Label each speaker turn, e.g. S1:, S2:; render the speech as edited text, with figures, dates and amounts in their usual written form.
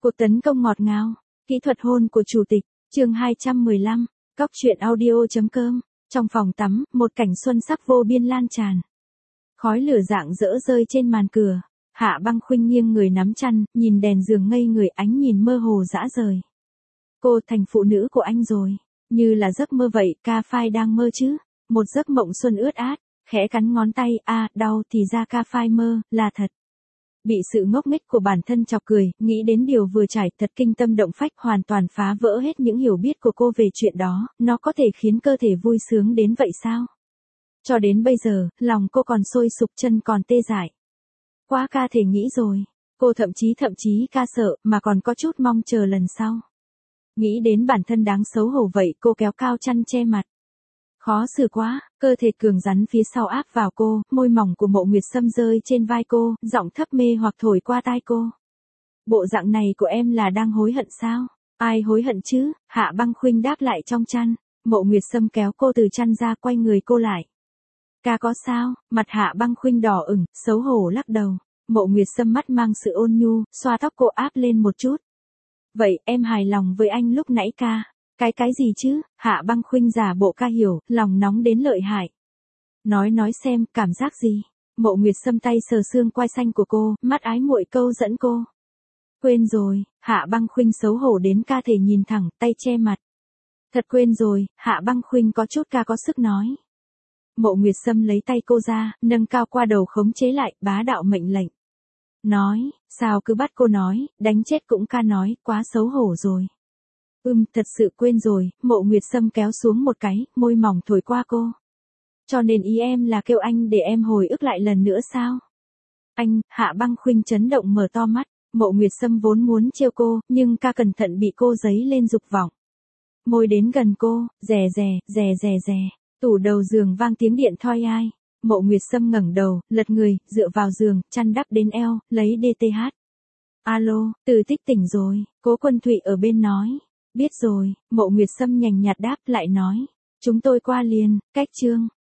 S1: Cuộc tấn công ngọt ngào, kỹ thuật hôn của chủ tịch, chương 215, Cóc truyện audio.com, trong phòng tắm, một cảnh xuân sắc vô biên lan tràn. Khói lửa rạng rỡ rơi trên màn cửa, Hạ Băng Khuynh nghiêng người nắm chăn, nhìn đèn giường ngây người, ánh nhìn mơ hồ dã rời. Cô thành phụ nữ của anh rồi, như là giấc mơ vậy, Ca Phai đang mơ chứ, một giấc mộng xuân ướt át, khẽ cắn ngón tay, đau thì ra Ca Phai mơ, là thật. Bị sự ngốc nghếch của bản thân chọc cười, nghĩ đến điều vừa trải thật kinh tâm động phách, hoàn toàn phá vỡ hết những hiểu biết của cô về chuyện đó, nó có thể khiến cơ thể vui sướng đến vậy sao? Cho đến bây giờ, lòng cô còn sôi sục, chân còn tê dại. Quá ca thể nghĩ rồi, cô thậm chí ca sợ, mà còn có chút mong chờ lần sau. Nghĩ đến bản thân đáng xấu hổ vậy, cô kéo cao chăn che mặt. Khó xử quá, cơ thể cường rắn phía sau áp vào cô, môi mỏng của Mộ Nguyệt Sâm rơi trên vai cô, giọng thấp mê hoặc thổi qua tai cô. Bộ dạng này của em là đang hối hận sao? Ai hối hận chứ? Hạ Băng Khuynh đáp lại trong chăn. Mộ Nguyệt Sâm kéo cô từ chăn ra, quay người cô lại. Ca có sao? Mặt Hạ Băng Khuynh đỏ ửng, xấu hổ lắc đầu. Mộ Nguyệt Sâm mắt mang sự ôn nhu, xoa tóc cô áp lên một chút. Vậy em hài lòng với anh lúc nãy ca? Cái gì chứ? Hạ Băng Khuynh giả bộ ca hiểu, lòng nóng đến lợi hại. Nói xem, cảm giác gì? Mộ Nguyệt Sâm tay sờ xương quai xanh của cô, mắt ái muội câu dẫn cô. Quên rồi, Hạ Băng Khuynh xấu hổ đến ca thể nhìn thẳng, tay che mặt. Thật quên rồi, Hạ Băng Khuynh có chút ca có sức nói. Mộ Nguyệt Sâm lấy tay cô ra, nâng cao qua đầu khống chế lại, bá đạo mệnh lệnh. Nói, sao cứ bắt cô nói, đánh chết cũng ca nói, quá xấu hổ rồi. Thật sự quên rồi, Mộ Nguyệt Sâm kéo xuống một cái, môi mỏng thổi qua cô. Cho nên ý em là kêu anh để em hồi ức lại lần nữa sao? Anh, Hạ Băng Khuynh chấn động mở to mắt, Mộ Nguyệt Sâm vốn muốn trêu cô, nhưng ca cẩn thận bị cô giấy lên dục vọng. Môi đến gần cô, rè, tủ đầu giường vang tiếng điện thoi ai. Mộ Nguyệt Sâm ngẩng đầu, lật người, dựa vào giường, chăn đắp đến eo, lấy DTH. Alo, Từ Tích tỉnh rồi, Cố Quân Thụy ở bên nói. Biết rồi, Mộ Nguyệt Sâm nhành nhạt đáp lại nói. Chúng tôi qua liền, cách chương.